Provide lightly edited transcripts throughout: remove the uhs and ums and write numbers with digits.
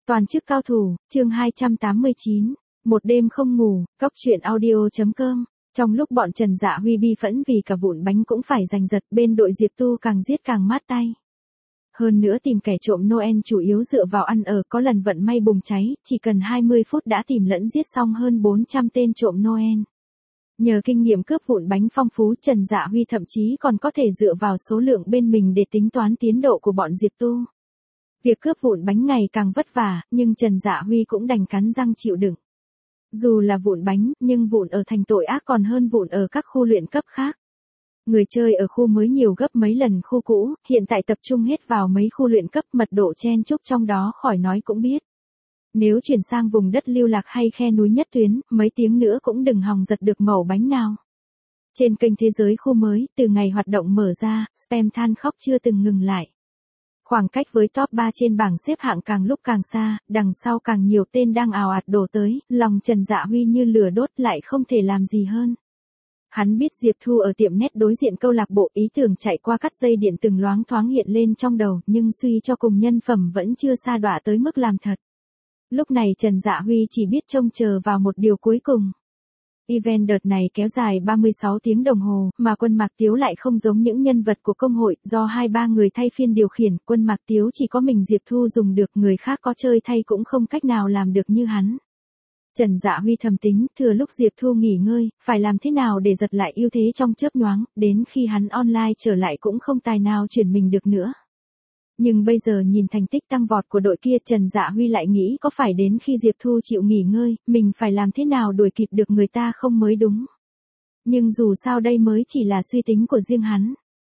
Toàn chức cao thủ, chương 289, một đêm không ngủ, cóc truyện audio.com. Trong lúc bọn Trần Dạ Huy bi phẫn vì cả vụn bánh cũng phải giành giật, bên đội Diệp Tu càng giết càng mát tay. Hơn nữa tìm kẻ trộm Noel chủ yếu dựa vào ăn ở, có lần vận may bùng cháy, chỉ cần 20 phút đã tìm lẫn giết xong hơn 400 tên trộm Noel. Nhờ kinh nghiệm cướp vụn bánh phong phú, Trần Dạ Huy thậm chí còn có thể dựa vào số lượng bên mình để tính toán tiến độ của bọn Diệp Tu. Việc cướp vụn bánh ngày càng vất vả, nhưng Trần Dạ Huy cũng đành cắn răng chịu đựng. Dù là vụn bánh, nhưng vụn ở thành tội ác còn hơn vụn ở các khu luyện cấp khác. Người chơi ở khu mới nhiều gấp mấy lần khu cũ, hiện tại tập trung hết vào mấy khu luyện cấp, mật độ chen chúc trong đó khỏi nói cũng biết. Nếu chuyển sang vùng đất lưu lạc hay khe núi nhất tuyến, mấy tiếng nữa cũng đừng hòng giật được mẩu bánh nào. Trên kênh Thế giới khu mới, từ ngày hoạt động mở ra, spam than khóc chưa từng ngừng lại. Khoảng cách với top 3 trên bảng xếp hạng càng lúc càng xa, đằng sau càng nhiều tên đang ào ạt đổ tới, lòng Trần Dạ Huy như lửa đốt lại không thể làm gì hơn. Hắn biết Diệp Thu ở tiệm nét đối diện câu lạc bộ, ý tưởng chạy qua cắt dây điện từng loáng thoáng hiện lên trong đầu, nhưng suy cho cùng nhân phẩm vẫn chưa sa đọa tới mức làm thật. Lúc này Trần Dạ Huy chỉ biết trông chờ vào một điều cuối cùng. Event đợt này kéo dài 36 tiếng đồng hồ, mà Quân Mạc Tiếu lại không giống những nhân vật của công hội, do 2-3 người thay phiên điều khiển, Quân Mạc Tiếu chỉ có mình Diệp Thu dùng được, người khác có chơi thay cũng không cách nào làm được như hắn. Trần Dạ Huy thầm tính, thừa lúc Diệp Thu nghỉ ngơi, phải làm thế nào để giật lại ưu thế trong chớp nhoáng, đến khi hắn online trở lại cũng không tài nào chuyển mình được nữa. Nhưng bây giờ nhìn thành tích tăng vọt của đội kia, Trần Dạ Huy lại nghĩ có phải đến khi Diệp Thu chịu nghỉ ngơi, mình phải làm thế nào đuổi kịp được người ta không mới đúng. Nhưng dù sao đây mới chỉ là suy tính của riêng hắn.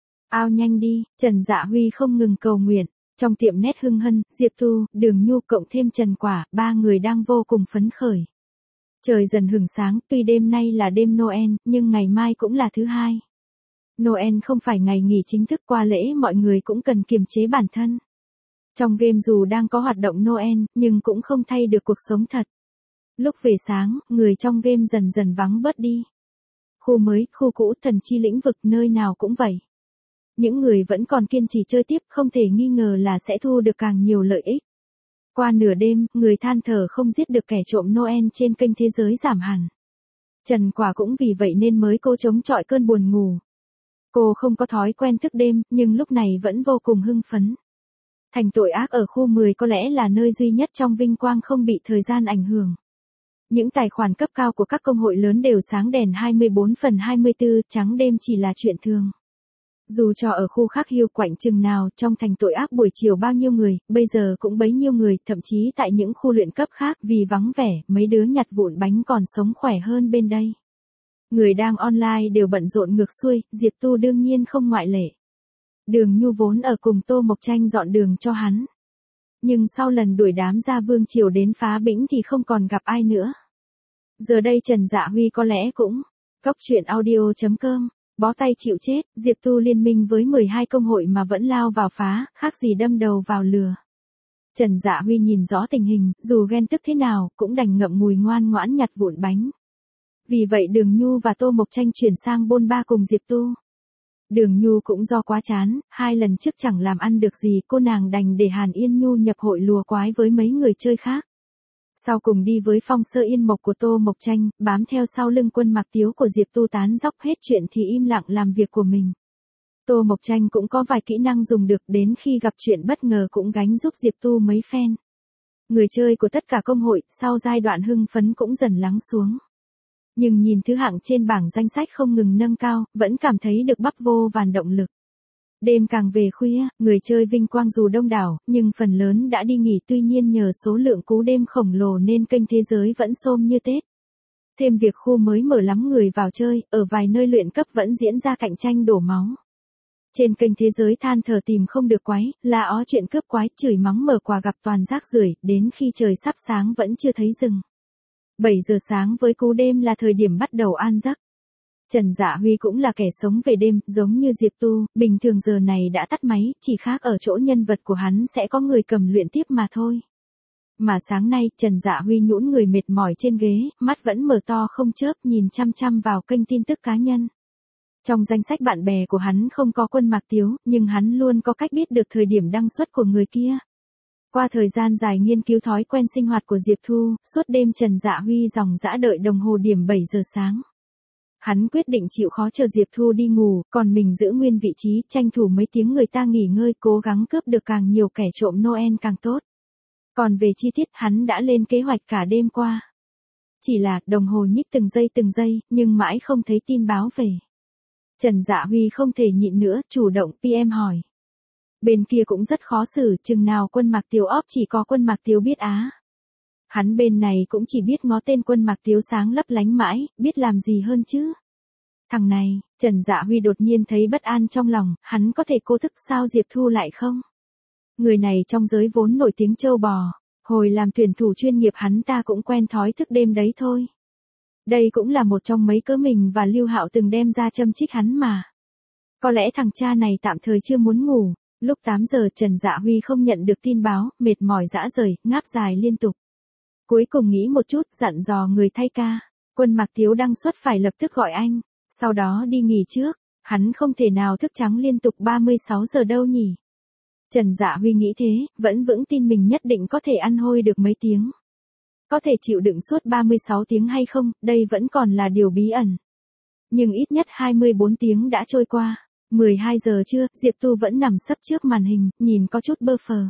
Ao nhanh đi, Trần Dạ Huy không ngừng cầu nguyện. Trong tiệm nét Hưng Hân, Diệp Tu, Đường Nhu cộng thêm Trần Quả, ba người đang vô cùng phấn khởi. Trời dần hửng sáng, tuy đêm nay là đêm Noel, nhưng ngày mai cũng là thứ hai. Noel không phải ngày nghỉ chính thức, qua lễ mọi người cũng cần kiềm chế bản thân. Trong game dù đang có hoạt động Noel, nhưng cũng không thay được cuộc sống thật. Lúc về sáng, người trong game dần dần vắng bớt đi. Khu mới, khu cũ, thần chi lĩnh vực, nơi nào cũng vậy. Những người vẫn còn kiên trì chơi tiếp không thể nghi ngờ là sẽ thu được càng nhiều lợi ích. Qua nửa đêm, người than thở không giết được kẻ trộm Noel trên kênh Thế giới giảm hẳn. Trần Quả cũng vì vậy nên mới cố chống chọi cơn buồn ngủ. Cô không có thói quen thức đêm, nhưng lúc này vẫn vô cùng hưng phấn. Thành tội ác ở khu 10 có lẽ là nơi duy nhất trong vinh quang không bị thời gian ảnh hưởng. Những tài khoản cấp cao của các công hội lớn đều sáng đèn 24/24, trắng đêm chỉ là chuyện thường. Dù cho ở khu khác hiu quạnh chừng nào, trong thành tội ác buổi chiều bao nhiêu người, bây giờ cũng bấy nhiêu người, thậm chí tại những khu luyện cấp khác, vì vắng vẻ, mấy đứa nhặt vụn bánh còn sống khỏe hơn bên đây. Người đang online đều bận rộn ngược xuôi, Diệp Tu đương nhiên không ngoại lệ. Đường Nhu vốn ở cùng Tô Mộc Tranh dọn đường cho hắn. Nhưng sau lần đuổi đám gia vương triều đến phá bĩnh thì không còn gặp ai nữa. Giờ đây Trần Dạ Huy có lẽ cũng, cóc truyện audio.com, bó tay chịu chết, Diệp Tu liên minh với 12 công hội mà vẫn lao vào phá, khác gì đâm đầu vào lừa. Trần Dạ Huy nhìn rõ tình hình, dù ghen tức thế nào, cũng đành ngậm ngùi ngoan ngoãn nhặt vụn bánh. Vì vậy Đường Nhu và Tô Mộc Tranh chuyển sang bôn ba cùng Diệp Tu. Đường Nhu cũng do quá chán, 2 lần trước chẳng làm ăn được gì, cô nàng đành để Hàn Yên Nhu nhập hội lùa quái với mấy người chơi khác. Sau cùng đi với Phong Sơ Yên Mộc của Tô Mộc Tranh, bám theo sau lưng Quân Mạc Tiếu của Diệp Tu tán dóc hết chuyện thì im lặng làm việc của mình. Tô Mộc Tranh cũng có vài kỹ năng dùng được, đến khi gặp chuyện bất ngờ cũng gánh giúp Diệp Tu mấy phen. Người chơi của tất cả công hội, sau giai đoạn hưng phấn cũng dần lắng xuống. Nhưng nhìn thứ hạng trên bảng danh sách không ngừng nâng cao, vẫn cảm thấy được bắp vô vàn động lực. Đêm càng về khuya, người chơi vinh quang dù đông đảo, nhưng phần lớn đã đi nghỉ, tuy nhiên nhờ số lượng cú đêm khổng lồ nên kênh Thế giới vẫn xôm như Tết. Thêm việc khu mới mở lắm người vào chơi, ở vài nơi luyện cấp vẫn diễn ra cạnh tranh đổ máu. Trên kênh Thế giới than thở tìm không được quái, la ó chuyện cướp quái, chửi mắng mở quà gặp toàn rác rưởi, đến khi trời sắp sáng vẫn chưa thấy dừng. 7 giờ sáng với cú đêm là thời điểm bắt đầu an giấc. Trần Dạ Huy cũng là kẻ sống về đêm, giống như Diệp Tu, bình thường giờ này đã tắt máy, chỉ khác ở chỗ nhân vật của hắn sẽ có người cầm luyện tiếp mà thôi. Mà sáng nay, Trần Dạ Huy nhũn người mệt mỏi trên ghế, mắt vẫn mở to không chớp nhìn chăm chăm vào kênh tin tức cá nhân. Trong danh sách bạn bè của hắn không có Quân Mạc Tiếu, nhưng hắn luôn có cách biết được thời điểm đăng xuất của người kia. Qua thời gian dài nghiên cứu thói quen sinh hoạt của Diệp Thu, suốt đêm Trần Dạ Huy ròng rã đợi đồng hồ điểm 7 giờ sáng. Hắn quyết định chịu khó chờ Diệp Thu đi ngủ, còn mình giữ nguyên vị trí, tranh thủ mấy tiếng người ta nghỉ ngơi, cố gắng cướp được càng nhiều kẻ trộm Noel càng tốt. Còn về chi tiết hắn đã lên kế hoạch cả đêm qua. Chỉ là đồng hồ nhích từng giây, nhưng mãi không thấy tin báo về. Trần Dạ Huy không thể nhịn nữa, chủ động PM hỏi. Bên kia cũng rất khó xử, chừng nào Quân Mạc Tiếu óp chỉ có Quân Mạc Tiếu biết á. Hắn bên này cũng chỉ biết ngó tên Quân Mạc Tiếu sáng lấp lánh mãi, biết làm gì hơn chứ. Thằng này, Trần Dạ Huy đột nhiên thấy bất an trong lòng, hắn có thể cố thức sao Diệp Thu lại không? Người này trong giới vốn nổi tiếng trâu bò, hồi làm tuyển thủ chuyên nghiệp hắn ta cũng quen thói thức đêm đấy thôi. Đây cũng là một trong mấy cớ mình và Lưu Hạo từng đem ra châm chích hắn mà. Có lẽ thằng cha này tạm thời chưa muốn ngủ. Lúc 8 giờ Trần Dạ Huy không nhận được tin báo, mệt mỏi rã rời, ngáp dài liên tục. Cuối cùng nghĩ một chút, dặn dò người thay ca. Quân Mạc Tiếu đăng xuất phải lập tức gọi anh, sau đó đi nghỉ trước, hắn không thể nào thức trắng liên tục 36 giờ đâu nhỉ. Trần Dạ Huy nghĩ thế, vẫn vững tin mình nhất định có thể ăn hôi được mấy tiếng. Có thể chịu đựng suốt 36 tiếng hay không, đây vẫn còn là điều bí ẩn. Nhưng ít nhất 24 tiếng đã trôi qua. 12 giờ trưa, Diệp Tu vẫn nằm sấp trước màn hình, nhìn có chút bơ phờ.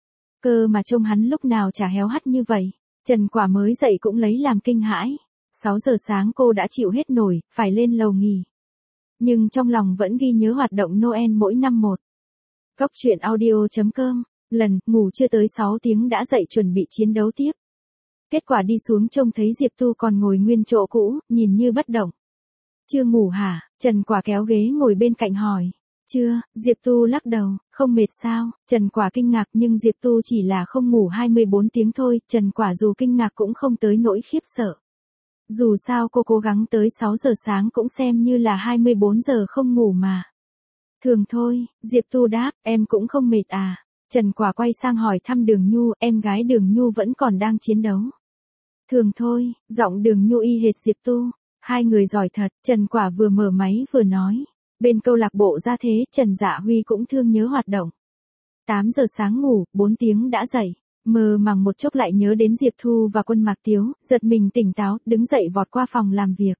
Cơ mà trông hắn lúc nào chả héo hắt như vậy. Trần Quả mới dậy cũng lấy làm kinh hãi. 6 giờ sáng cô đã chịu hết nổi, phải lên lầu nghỉ. Nhưng trong lòng vẫn ghi nhớ hoạt động Noel mỗi năm một. Góc truyện audio.com, lần, ngủ chưa tới 6 tiếng đã dậy chuẩn bị chiến đấu tiếp. Kết quả đi xuống trông thấy Diệp Tu còn ngồi nguyên chỗ cũ, nhìn như bất động. Chưa ngủ hả? Trần Quả kéo ghế ngồi bên cạnh hỏi. Chưa, Diệp Tu lắc đầu, không mệt sao? Trần Quả kinh ngạc nhưng Diệp Tu chỉ là không ngủ 24 tiếng thôi, Trần Quả dù kinh ngạc cũng không tới nỗi khiếp sợ. Dù sao cô cố gắng tới 6 giờ sáng cũng xem như là 24 giờ không ngủ mà. Thường thôi, Diệp Tu đáp, em cũng không mệt à? Trần Quả quay sang hỏi thăm Đường Nhu, em gái Đường Nhu vẫn còn đang chiến đấu. Thường thôi, giọng Đường Nhu y hệt Diệp Tu. Hai người giỏi thật, Trần Quả vừa mở máy vừa nói. Bên câu lạc bộ ra thế, Trần Dạ Huy cũng thương nhớ hoạt động. 8 giờ sáng ngủ, 4 tiếng đã dậy. Mơ màng một chốc lại nhớ đến Diệp Thu và Quân Mạc Tiếu, giật mình tỉnh táo, đứng dậy vọt qua phòng làm việc.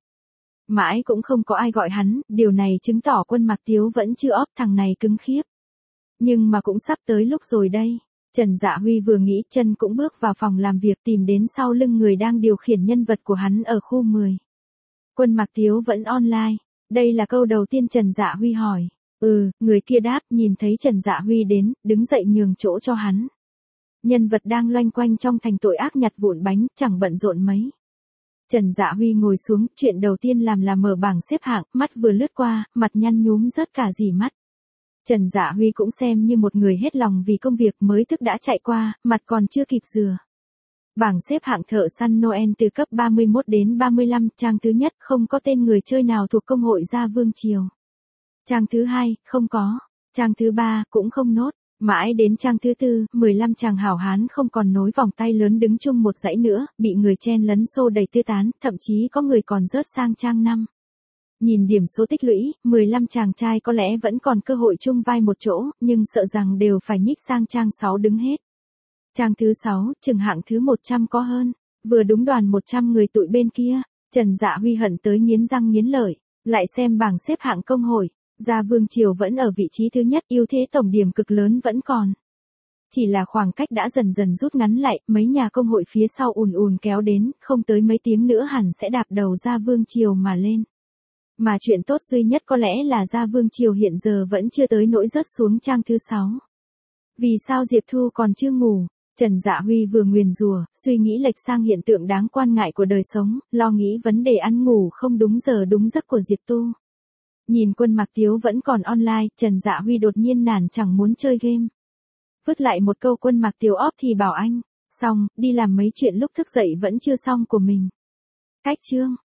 Mãi cũng không có ai gọi hắn, điều này chứng tỏ Quân Mạc Tiếu vẫn chưa óp thằng này cứng khiếp. Nhưng mà cũng sắp tới lúc rồi đây. Trần Dạ Huy vừa nghĩ chân cũng bước vào phòng làm việc tìm đến sau lưng người đang điều khiển nhân vật của hắn ở khu 10. Quân Mạc Tiếu vẫn online. Đây là câu đầu tiên Trần Dạ Huy hỏi. Người kia đáp, nhìn thấy Trần Dạ Huy đến, đứng dậy nhường chỗ cho hắn. Nhân vật đang loanh quanh trong thành tội ác nhặt vụn bánh, chẳng bận rộn mấy. Trần Dạ Huy ngồi xuống, chuyện đầu tiên làm là mở bảng xếp hạng, mắt vừa lướt qua, mặt nhăn nhúm rớt cả dì mắt. Trần Dạ Huy cũng xem như một người hết lòng vì công việc mới thức đã chạy qua, mặt còn chưa kịp rửa. Bảng xếp hạng thợ săn Noel từ cấp 31 đến 35, trang thứ nhất không có tên người chơi nào thuộc công hội Gia Vương Triều. Trang thứ hai, không có. Trang thứ ba, cũng không nốt. Mãi đến trang thứ tư, 15 chàng hảo hán không còn nối vòng tay lớn đứng chung một dãy nữa, bị người chen lấn xô đẩy tứ tán, thậm chí có người còn rớt sang trang 5. Nhìn điểm số tích lũy, 15 chàng trai có lẽ vẫn còn cơ hội chung vai một chỗ, nhưng sợ rằng đều phải nhích sang trang 6 đứng hết. Trang thứ 6, chừng hạng thứ 100 có hơn, vừa đúng đoàn 100 người tụi bên kia, Trần Dạ Huy hận tới nghiến răng nghiến lợi, lại xem bảng xếp hạng công hội, Gia Vương Triều vẫn ở vị trí thứ nhất, ưu thế tổng điểm cực lớn vẫn còn. Chỉ là khoảng cách đã dần dần rút ngắn lại, mấy nhà công hội phía sau ùn ùn kéo đến, không tới mấy tiếng nữa hẳn sẽ đạp đầu Gia Vương Triều mà lên. Mà chuyện tốt duy nhất có lẽ là Gia Vương Triều hiện giờ vẫn chưa tới nỗi rớt xuống trang thứ 6. Vì sao Diệp Thu còn chưa ngủ? Trần Dạ Huy vừa nguyền rủa, suy nghĩ lệch sang hiện tượng đáng quan ngại của đời sống, lo nghĩ vấn đề ăn ngủ không đúng giờ đúng giấc của Diệp Tu. Nhìn Quân Mạc Tiếu vẫn còn online, Trần Dạ Huy đột nhiên nản chẳng muốn chơi game. Vứt lại một câu Quân Mạc Tiếu óp thì bảo anh, xong, đi làm mấy chuyện lúc thức dậy vẫn chưa xong của mình. Cách chương.